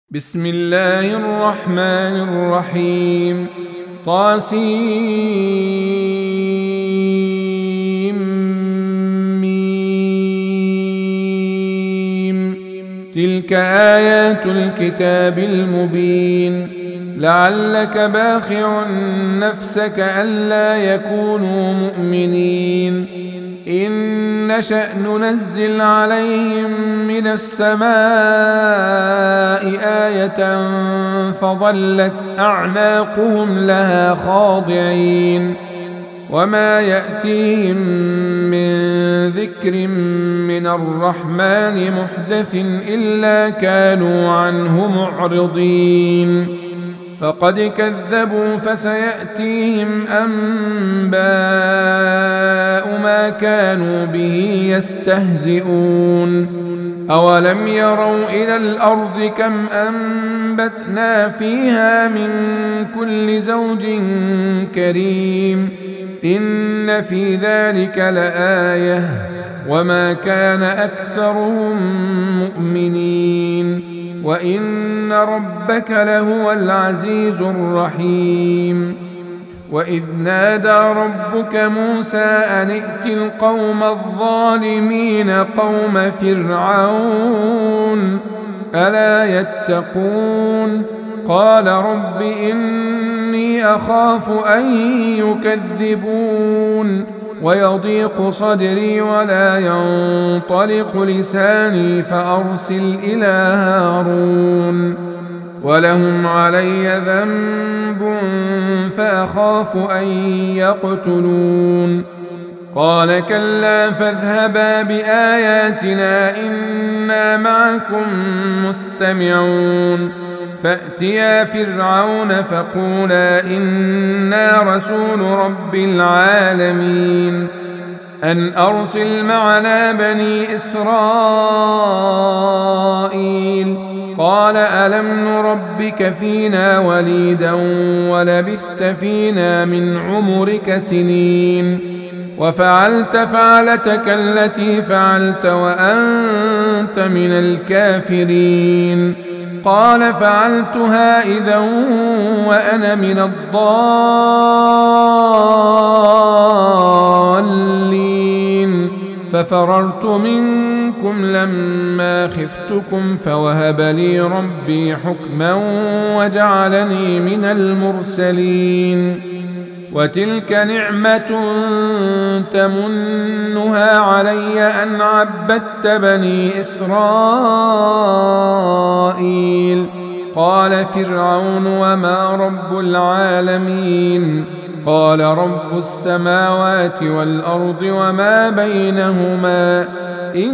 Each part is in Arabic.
بسم الله الرحمن الرحيم طاسيم تلك آيات الكتاب المبين لعلك باخع نفسك ألا يكونوا مؤمنين إن نشأ ننزل عليهم من السماء آية فظلت أعناقهم لها خاضعين وما يأتيهم من ذكر من الرحمن محدث إلا كانوا عنه معرضين فقد كذبوا فسيأتيهم أنباء ما كانوا به يستهزئون أولم يروا إلى الأرض كم أنبتنا فيها من كل زوج كريم إن في ذلك لآية وما كان أكثرهم مؤمنين وإن ربك لهو العزيز الرحيم وإذ نادى ربك موسى أن ائت القوم الظالمين قوم فرعون ألا يتقون قال رب إني أخاف أن يكذبون ويضيق صدري ولا ينطلق لساني فأرسل إلى هارون ولهم علي ذنب فأخاف أن يقتلون قال كلا فاذهبا بآياتنا إنا معكم مستمعون فأتيا فرعون فقولا إنا رسول رب العالمين أن أرسل معنا بني إسرائيل قال ألم نربك فينا وليدا ولبثت فينا من عمرك سنين وفعلت فعلتك التي فعلت وأنت من الكافرين قال فعلتها إذا وأنا من الضالين ففررت منكم لما خفتكم فوهب لي ربي حكما وجعلني من المرسلين وتلك نعمة تمنها علي أن عبدت بني إسرائيل قال فرعون وما رب العالمين قال رب السماوات والأرض وما بينهما إن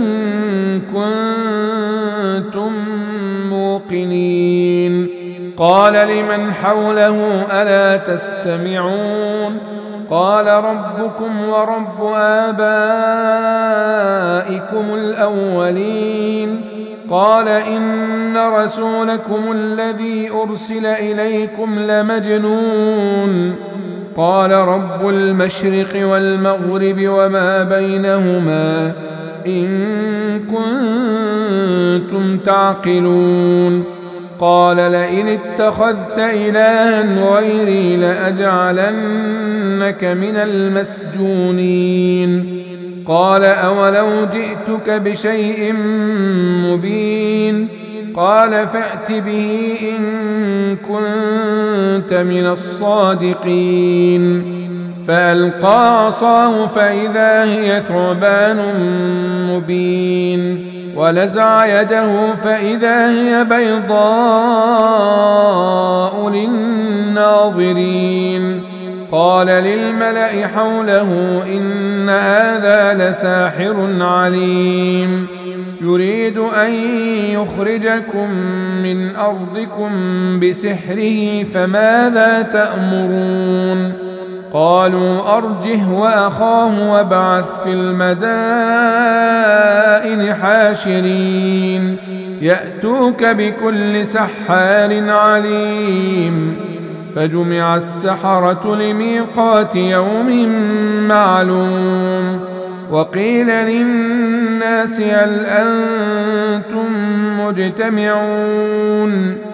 كنتم موقنين قال لمن حوله ألا تستمعون قال ربكم ورب آبائكم الأولين قال إن رسولكم الذي أرسل إليكم لمجنون قال رب المشرق والمغرب وما بينهما إن كنتم تعقلون قال لئن اتخذت إلها غيري لأجعلنك من المسجونين قال أولو جئتك بشيء مبين قال فأت به إن كنت من الصادقين فألقى عصاه فإذا هي ثعبان مبين ونزع يده فإذا هي بيضاء للناظرين قال للملأ حوله إن هذا لساحر عليم يريد أن يخرجكم من أرضكم بسحره فماذا تأمرون قالوا أرجه وأخاه وابعث في المدائن حاشرين يأتوك بكل سحار عليم فجمع السحرة لميقات يوم معلوم وقيل للناس هل أنتم مجتمعون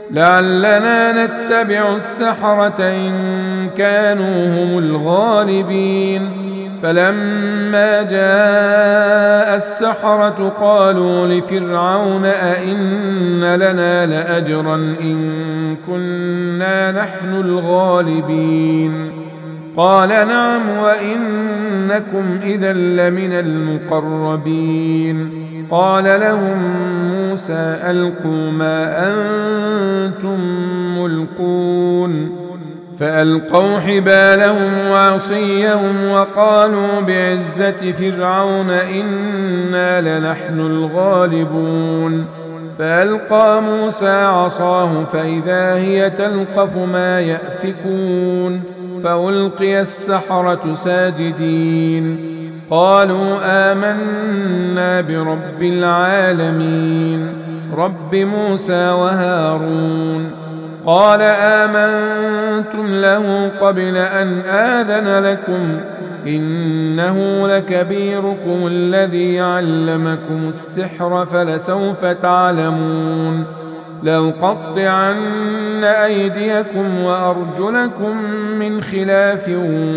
لعلنا نتبع السحرة إن كانوا هم الغالبين. فلما جاء السحرة قالوا لفرعون أئن لنا لأجرا إن كنا نحن الغالبين. قال نعم وإنكم إذا لمن المقربين. قال لهم موسى ألقوا ما أنتم ملقون. فألقوا حبالهم وعصيهم وقالوا بعزة فرعون إنا لنحن الغالبون. فألقى موسى عصاه فإذا هي تلقف ما يأفكون. فألقي السحرة ساجدين قالوا آمنا برب العالمين رب موسى وهارون. قال آمنتم له قبل أن آذن لكم إنه لكبيركم الذي علمكم السحر فلسوف تعلمون لأقطعن أيديكم وأرجلكم من خلاف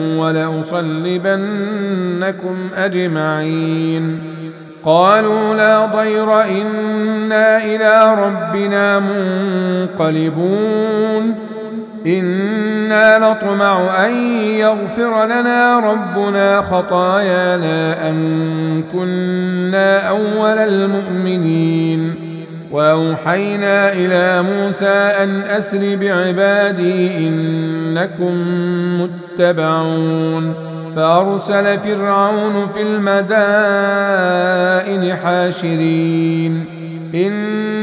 ولأصلبنكم أجمعين. قالوا لا ضير إنا إلى ربنا منقلبون. إنا نطمع أن يغفر لنا ربنا خطايانا أن كنا أول المؤمنين. وأوحينا إلى موسى أن أسر بعبادي إنكم متبعون. فأرسل فرعون في المدائن حاشرين إن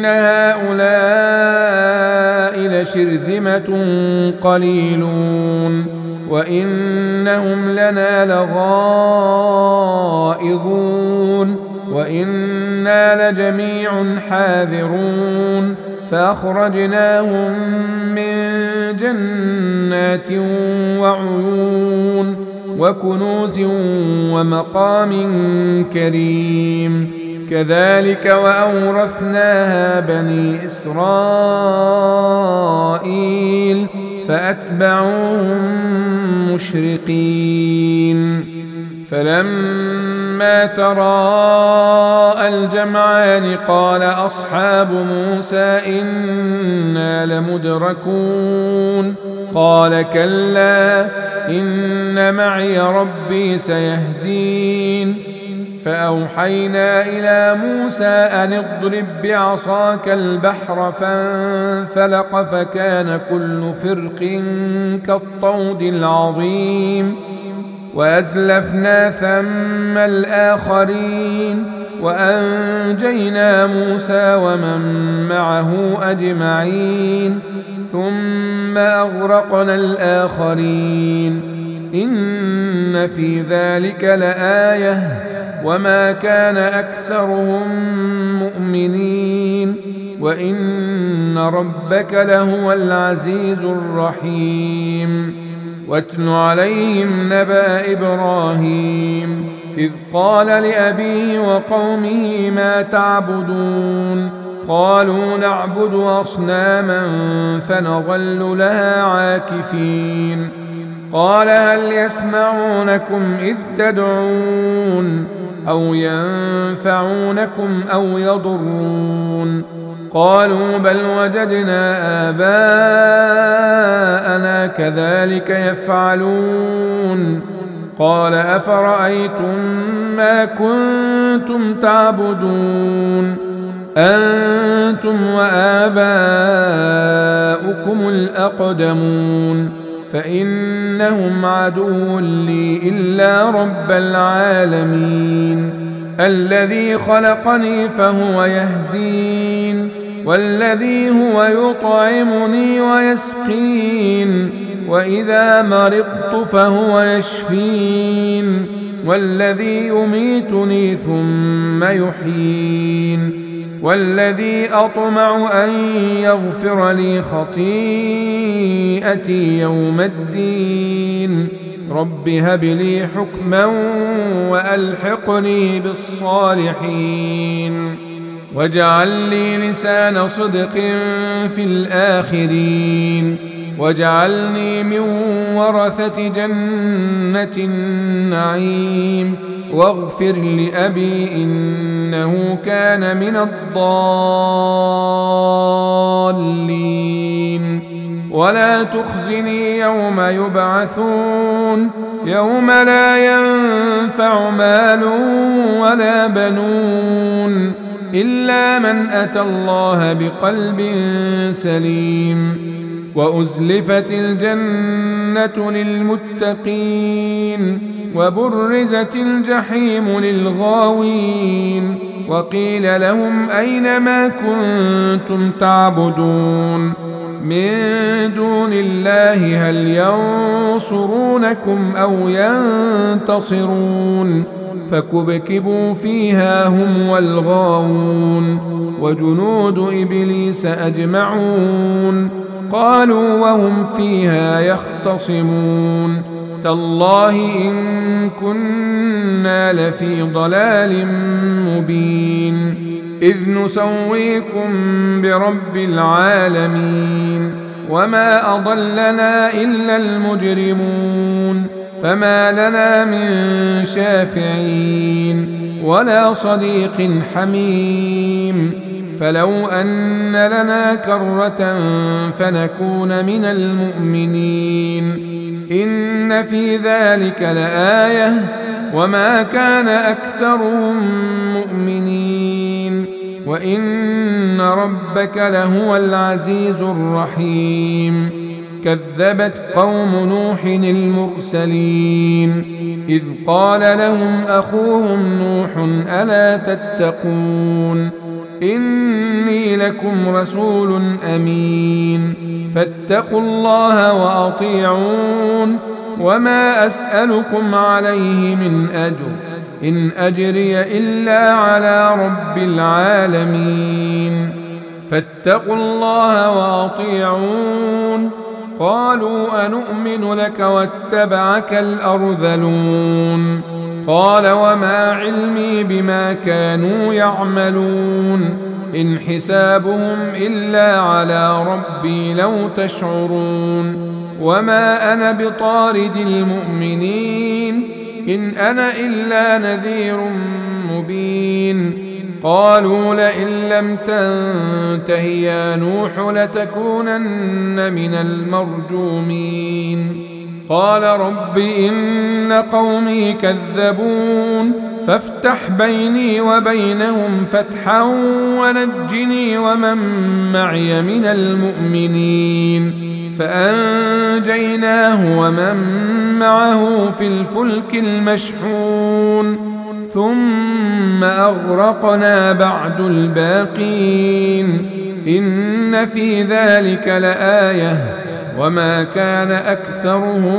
هؤلاء لشرذمة قليلون وإنهم لنا لغائظون وإنا لجميع حاذرون. فأخرجناهم من جنات وعيون وكنوز ومقام كريم. كذلك وأورثناها بني إسرائيل فأتبعوهم مشرقين. فلما تراءى الجمعان قال أصحاب موسى إنا لمدركون. قال كلا إن معي ربي سيهدين. فأوحينا إلى موسى أن اضرب بعصاك البحر فانفلق فكان كل فرق كالطود العظيم. وأزلفنا ثم الآخرين وأنجينا موسى ومن معه أجمعين ثم أغرقنا الآخرين. إن في ذلك لآية وما كان أكثرهم مؤمنين وإن ربك لهو العزيز الرحيم. واتل عليهم نبأ إبراهيم إذ قال لأبيه وقومه ما تعبدون. قالوا نعبد أصناما فنظل لها عاكفين. قال هل يسمعونكم إذ تدعون أو ينفعونكم أو يضرون. قالوا بل وجدنا آباءنا كذلك يفعلون. قال أفرأيتم ما كنتم تعبدون أنتم وآباؤكم الأقدمون فإنهم عدو لي إلا رب العالمين الذي خلقني فهو يهدين والذي هو يطعمني ويسقين وإذا مرضت فهو يشفين والذي يميتني ثم يحيين والذي أطمع أن يغفر لي خطيئتي يوم الدين. رب هب لي حكما وألحقني بالصالحين. واجعل لي لسان صدق في الآخرين واجعلني من ورثة جنة النعيم واغفر لأبي إنه كان من الضالين ولا تخزني يوم يبعثون يوم لا ينفع مال ولا بنون إلا من أتى الله بقلب سليم وأزلفت الجنة للمتقين وبرزت الجحيم للغاوين وقيل لهم أين ما كنتم تعبدون من دون الله هل ينصرونكم أو ينتصرون فكبكبوا فيها هم والغاوون وجنود إبليس أجمعون قالوا وهم فيها يختصمون تالله إن كنا لفي ضلال مبين إذ نسويكم برب العالمين وما أضلنا إلا المجرمون فما لنا من شافعين ولا صديق حميم فلو أن لنا كرة فنكون من المؤمنين إن في ذلك لآية وما كان أكثرهم مؤمنين وإن ربك لهو العزيز الرحيم كذبت قوم نوح المرسلين إذ قال لهم أخوهم نوح ألا تتقون إني لكم رسول أمين فاتقوا الله وأطيعون وما أسألكم عليه من أجر إن أجري إلا على رب العالمين فاتقوا الله وأطيعون قالوا أنؤمن لك واتبعك الأرذلون قال وما علمي بما كانوا يعملون إن حسابهم إلا على ربي لو تشعرون وما أنا بطارد المؤمنين إن أنا إلا نذير مبين قالوا لئن لم تنته يا نوح لتكونن من المرجومين قال رب إن قومي كذبون فافتح بيني وبينهم فتحا ونجني ومن معي من المؤمنين فأنجيناه ومن معه في الفلك المشحون ثم أغرقنا بعد الباقين إن في ذلك لآية وما كان أكثرهم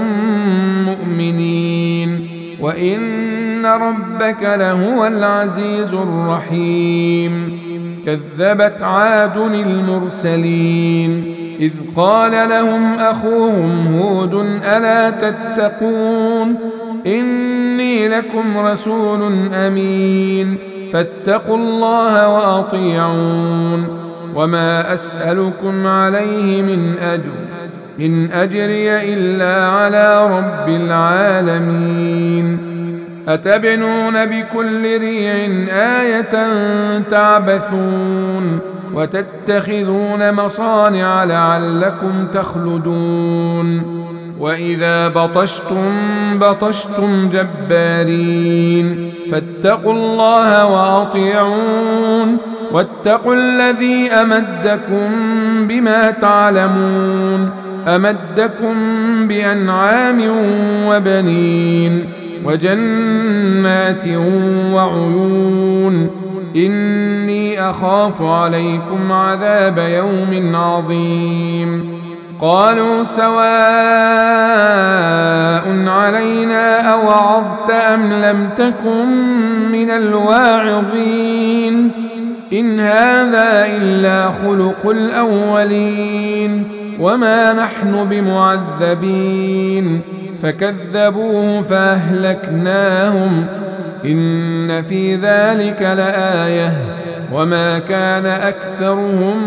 مؤمنين وإن ربك لهو العزيز الرحيم كذبت عاد المرسلين إذ قال لهم أخوهم هود ألا تتقون إني لكم رسول أمين فاتقوا الله وأطيعون وما أسألكم عليه من أجر إن أجري إلا على رب العالمين أتبنون بكل ريع آية تعبثون وتتخذون مصانع لعلكم تخلدون وإذا بطشتم جبارين فاتقوا الله وأطيعون واتقوا الذي أمدكم بما تعلمون أمدكم بأنعام وبنين وجنات وعيون إني أخاف عليكم عذاب يوم عظيم قالوا سواء علينا أوعظت أم لم تكن من الواعظين إن هذا إلا خلق الأولين وما نحن بمعذبين فكذبوه فأهلكناهم إن في ذلك لآية وما كان أكثرهم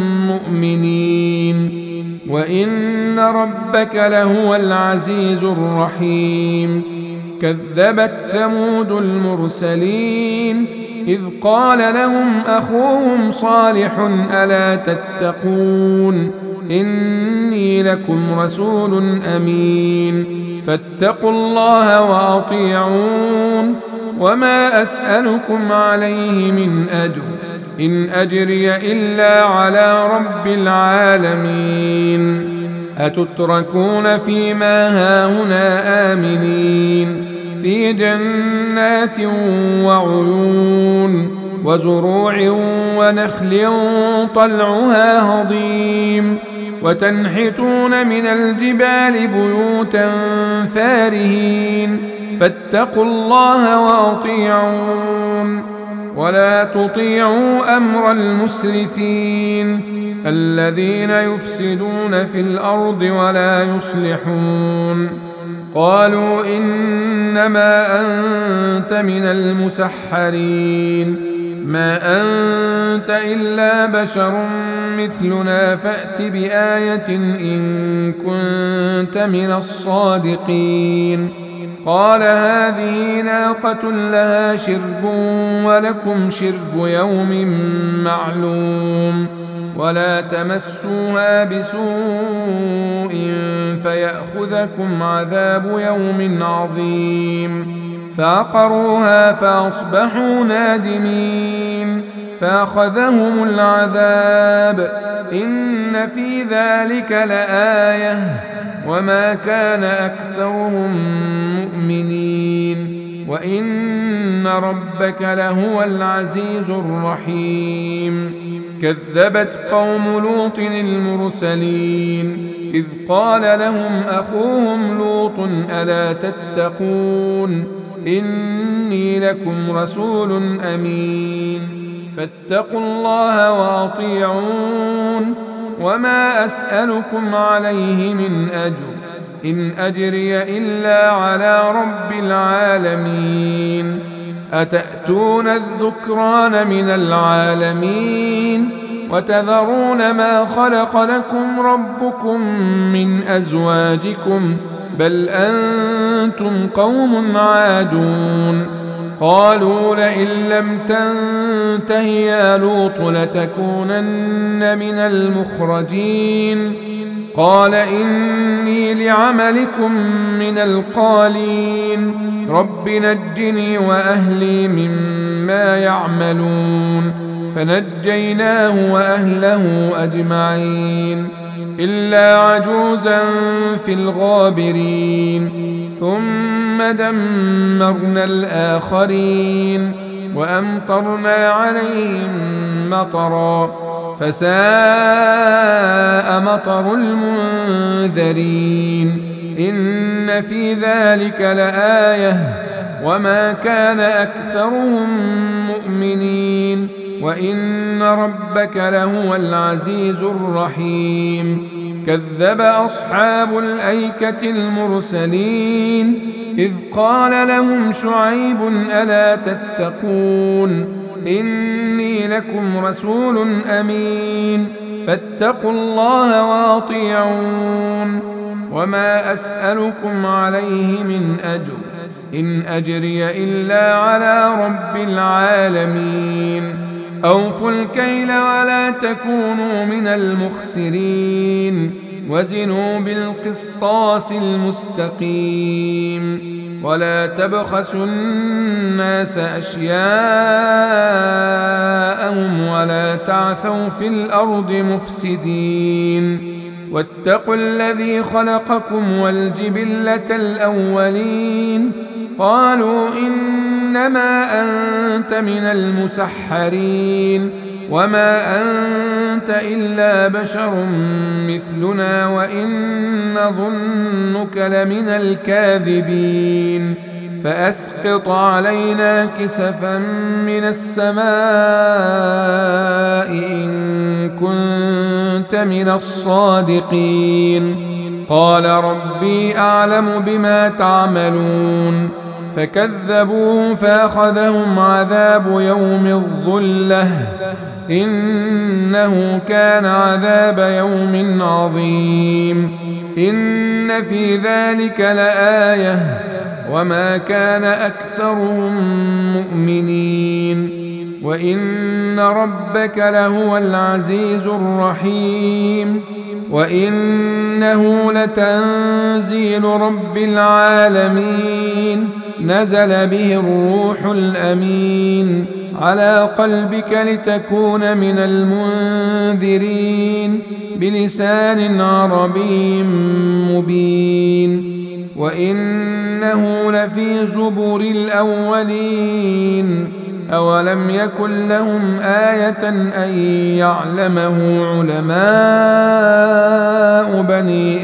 مؤمنين وإن ربك لهو العزيز الرحيم. كذبت ثمود المرسلين إذ قال لهم أخوهم صالح ألا تتقون إني لكم رسول أمين فاتقوا الله وأطيعون وما أسألكم عليه من أجر إن أجري إلا على رب العالمين. أتتركون فيما هاهنا آمنين في جنات وعيون وزروع ونخل طلعها هضيم وتنحتون من الجبال بيوتا فارهين فاتقوا الله وأطيعون ولا تطيعوا أمر المسرفين الذين يفسدون في الأرض ولا يصلحون. قالوا إنما أنت من المسحرين ما أنت إلا بشر مثلنا فأت بآية إن كنت من الصادقين. قال هذه ناقة لها شرب ولكم شرب يوم معلوم ولا تمسوها بسوء فيأخذكم عذاب يوم عظيم. فعقروها فأصبحوا نادمين فأخذهم العذاب إن في ذلك لآية وما كان أكثرهم مؤمنين وإن ربك لهو العزيز الرحيم. كذبت قوم لوط المرسلين إذ قال لهم أخوهم لوط ألا تتقون إني لكم رسول أمين فاتقوا الله وأطيعون وما أسألكم عليه من أجر إن أجري إلا على رب العالمين. أتأتون الذكران من العالمين وتذرون ما خلق لكم ربكم من أزواجكم بل أنتم قوم عادون. قالوا لئن لم تنته يا لوط لتكونن من المخرجين. قال إني لعملكم من القالين رب نجني وأهلي مما يعملون. فنجيناه وأهله أجمعين إلا عجوزا في الغابرين ثم دمرنا الآخرين وأمطرنا عليهم مطرا فساء مطر المنذرين. إن في ذلك لآية وما كان أكثرهم مؤمنين وإن ربك لهو العزيز الرحيم. كذب أصحاب الأيكة المرسلين إذ قال لهم شعيب ألا تتقون إني لكم رسول أمين فاتقوا الله وأطيعون وما أسألكم عليه من أجر إن أجري إلا على رب العالمين. أوفوا الكيل ولا تكونوا من المخسرين وزنوا بالقسطاس المستقيم ولا تبخسوا الناس أشياءهم ولا تعثوا في الأرض مفسدين. واتقوا الذي خلقكم والجبلة الأولين. قالوا إنما أنت من المسحرين وما أنت إلا بشر مثلنا وإن نظنك لمن الكاذبين. فأسقط علينا كسفا من السماء إن كنت من الصادقين. قال ربي أعلم بما تعملون فكذبوه فأخذهم عذاب يوم الظلة إنه كان عذاب يوم عظيم إن في ذلك لآية وما كان أكثرهم مؤمنين وإن ربك لهو العزيز الرحيم وإنه لتنزيل رب العالمين نزل به الروح الأمين على قلبك لتكون من المنذرين بلسان عربي مبين وإنه لفي زبر الأولين أولم يكن لهم آية أن يعلمه علماء بني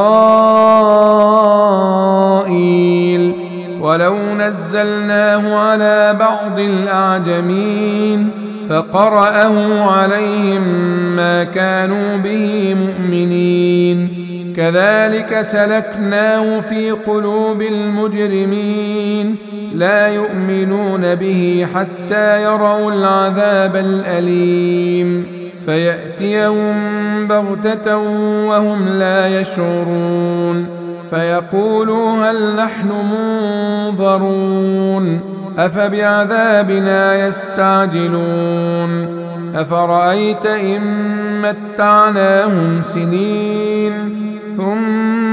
إسرائيل ولو نزلناه على بعض الأعجمين فقرأه عليهم ما كانوا به مؤمنين كذلك سلكناه في قلوب المجرمين لا يؤمنون به حتى يروا العذاب الأليم فيأتيهم بغتة وهم لا يشعرون فيقولوا هل نحن منظرون أفبعذابنا يستعجلون أفرأيت إن متعناهم سنين ثم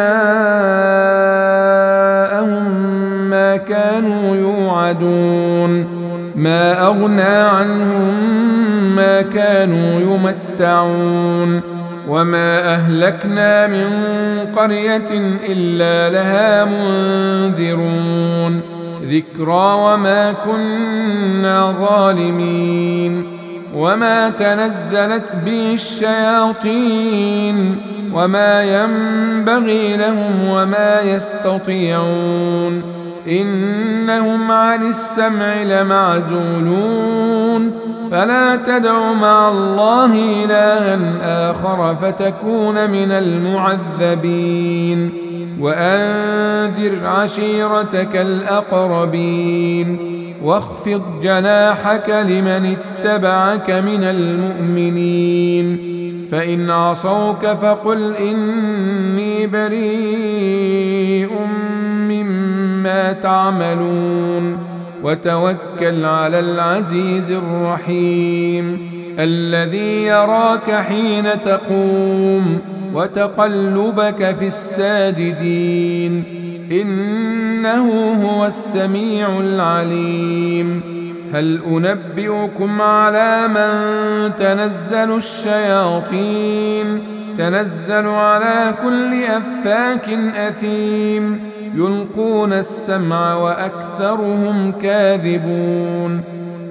جاءهم ما كانوا يوعدون ما أغنى عنهم ما كانوا يمتعون وما أهلكنا من قرية إلا لها منذرون ذكرى وما كنا ظالمين وما تنزلت به الشياطين وما ينبغي لهم وما يستطيعون إنهم عن السمع لمعزولون فلا تدع مع الله إلها آخر فتكون من المعذبين وأنذر عشيرتك الأقربين واخفض جناحك لمن اتبعك من المؤمنين فإن عصوك فقل إني بريء مما تعملون وتوكل على العزيز الرحيم الذي يراك حين تقوم وتقلبك في الساجدين إنه هو السميع العليم هل أنبئكم على من تنزل الشياطين تنزل على كل أفاك أثيم يلقون السمع وأكثرهم كاذبون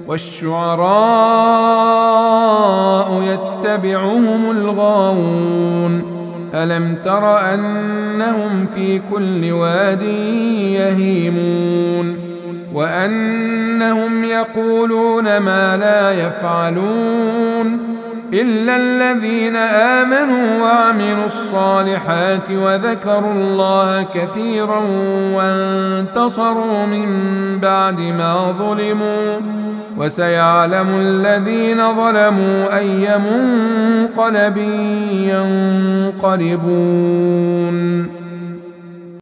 والشعراء يتبعهم الغاوون ألم تر أنهم في كل واد يهيمون وأنهم يقولون ما لا يفعلون إلا الذين آمنوا وعملوا الصالحات وذكروا الله كثيرا وانتصروا من بعد ما ظلموا وسيعلم الذين ظلموا أي منقلب ينقلبون